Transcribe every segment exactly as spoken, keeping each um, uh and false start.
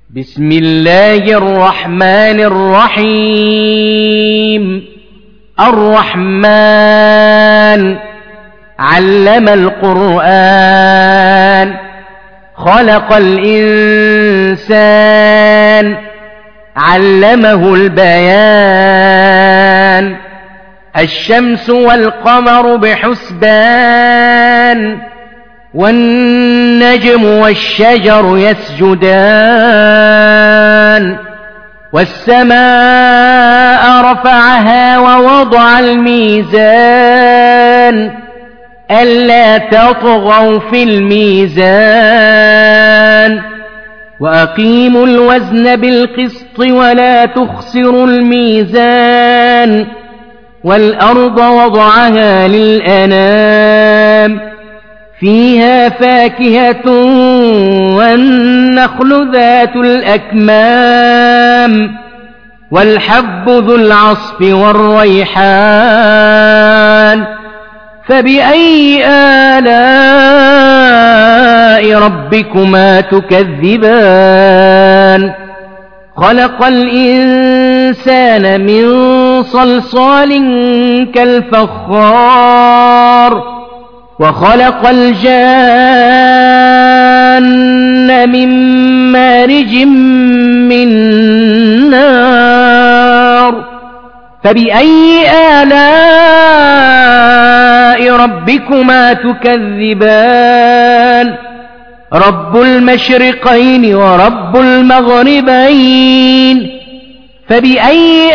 بسم الله الرحمن الرحيم. الرحمن علم القرآن، خلق الإنسان، علمه البيان. الشمس والقمر بحسبان، والنجم والشجر يسجدان. والسماء رفعها ووضع الميزان، ألا تطغوا في الميزان. وأقيموا الوزن بالقسط ولا تخسروا الميزان. والأرض وضعها للأنام، فيها فاكهة والنخل ذات الأكمام، والحب ذو العصف والريحان. فبأي آلاء ربكما تكذبان؟ خلق الإنسان من صلصال كالفخار، وخلق الجان من مارج من نار. فبأي آلاء ربكما تكذبان؟ رب المشرقين ورب المغربين. فبأي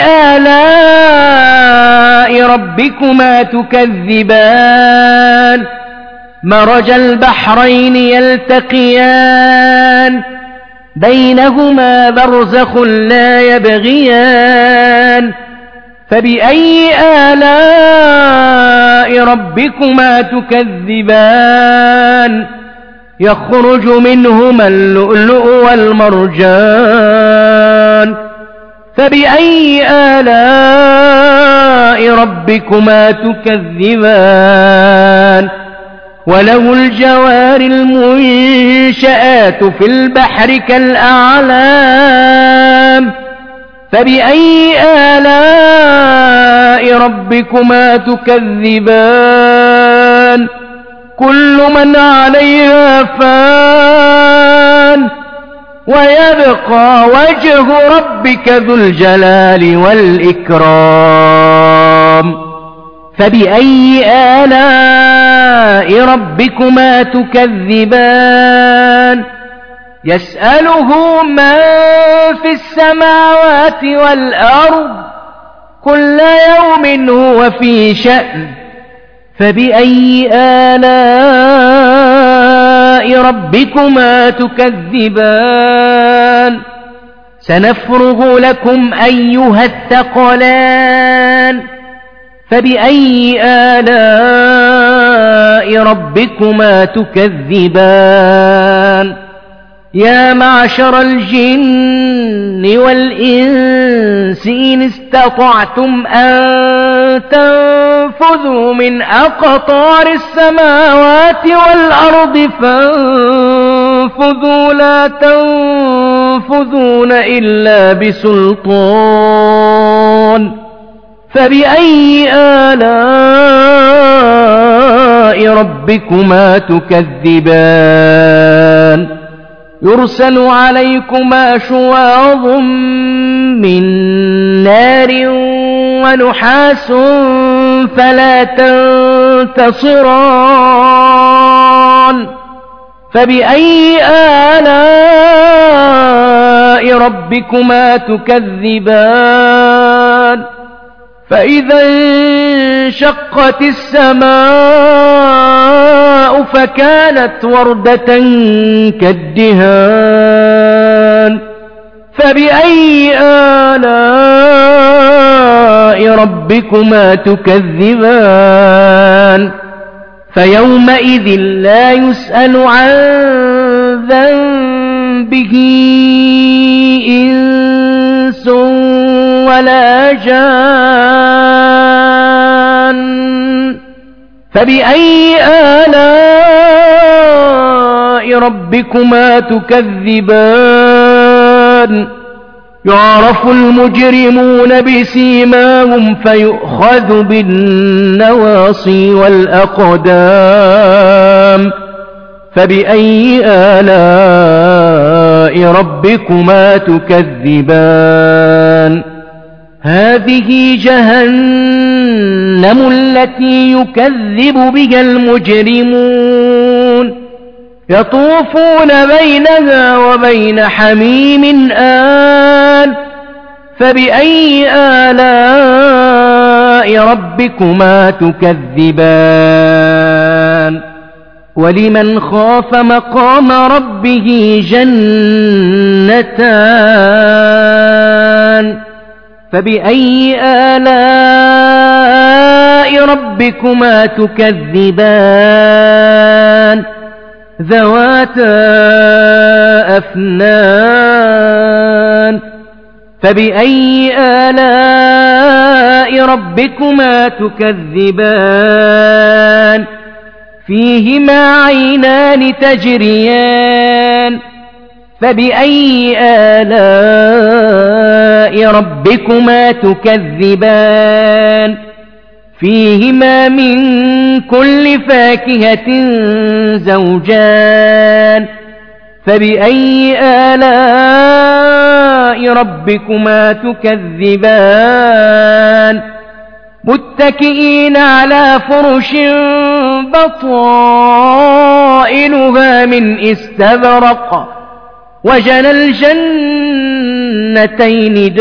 آلاء ربكما تكذبان؟ مرج البحرين يلتقيان، بينهما برزخ لا يبغيان. فبأي آلاء ربكما تكذبان؟ يخرج منهما اللؤلؤ والمرجان. فبأي آلاء ربكما تكذبان؟ وله الجوار المنشآت في البحر كالأعلام. فبأي آلاء ربكما تكذبان؟ كل من عليها فان، ويبقى وجه ربك ذو الجلال والإكرام. فبأي آلاء ربكما تكذبان؟ يسأله من في السماوات والأرض، كل يوم هو في شأن. فبأي آلاء ربكما تكذبان؟ سنفرغ لكم أيها الثقلان. فبأي آلاء ربكما تكذبان؟ يا معشر الجن والإنس إن استطعتم أن تنفذوا من أقطار السماوات والأرض فانفذوا، لا تنفذون إلا بسلطان. فبأي آلاء ربكما تكذبان؟ يرسل عليكما شواظ من نار ونحاس فلا تنتصران. فبأي آلاء ربكما تكذبان؟ فإذا انشقت السماء فكانت وردة كالدهان. فبأي آلاء ربكما تكذبان؟ فيومئذ لا يسأل عن ذنبه إنس ولا جان. فبأي آلاء ربكما تكذبان؟ الرحمن يعرف المجرمون بسيماهم فيؤخذ بالنواصي والأقدام فبأي آلاء ربكما تكذبان هذه جهنم التي يكذب بها المجرمون يطوفون بينها وبين حميم آن فبأي آلاء ربكما تكذبان ولمن خاف مقام ربه جنتان فبأي آلاء ربكما تكذبان ذواتا أفنان فبأي آلاء ربكما تكذبان فيهما عينان تجريان فبأي آلاء ربكما تكذبان فيهما من كل فاكهة زوجان فبأي آلاء ربكما تكذبان متكئين على فرش بطائنها من استبرق وجنى الجنتين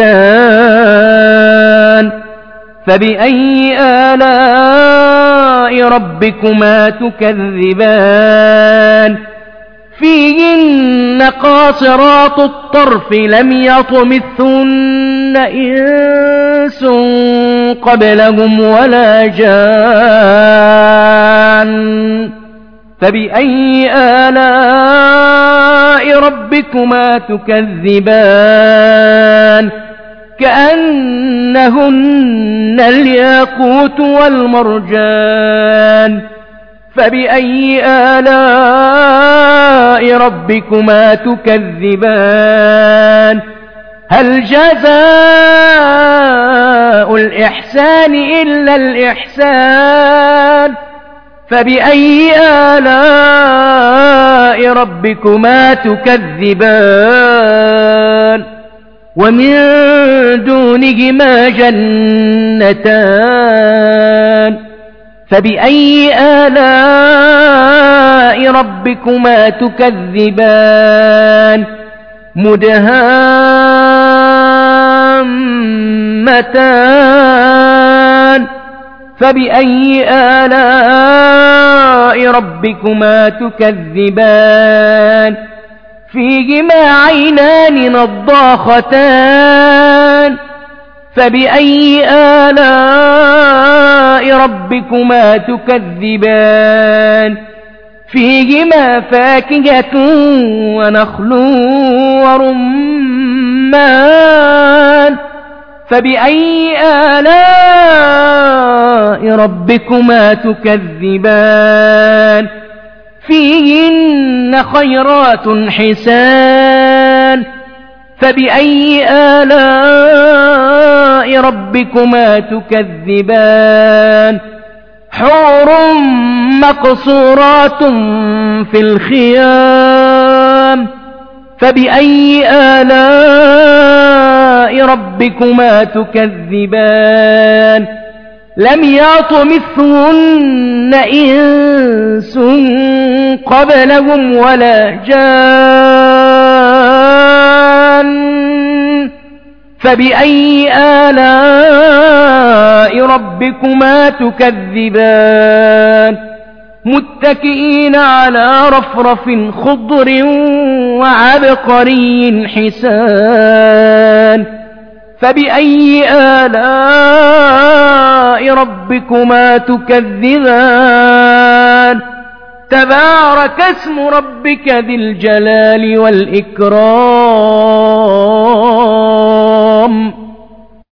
دان فبأي آلاء ربكما تكذبان فيهن قاصرات الطرف لم يطمثهن إنس قبلهم ولا جان فبأي آلاء ربكما تكذبان كأنهن الياقوت والمرجان فبأي آلاء ربكما تكذبان هل جزاء الإحسان إلا الإحسان فبأي آلاء ربكما تكذبان ومن دونهما جنتان فبأي آلاء ربكما تكذبان مدهامتان فبأي آلاء ربكما تكذبان فيهما عينان نضاختان فبأي آلاء ربكما تكذبان فيهما فاكهة ونخل ورمان فبأي آلاء ربكما تكذبان فيهن خيرات حسان فبأي آلاء ربكما تكذبان حور مقصورات في الخيام فبأي آلاء ربكما تكذبان لم يطمثهن إنس قبلهم ولا جان فبأي آلاء ربكما تكذبان متكئين على رفرف خضر وعبقري حسان فبأي آلاء ربكما تكذبان تبارك اسم ربك ذي الجلال والإكرام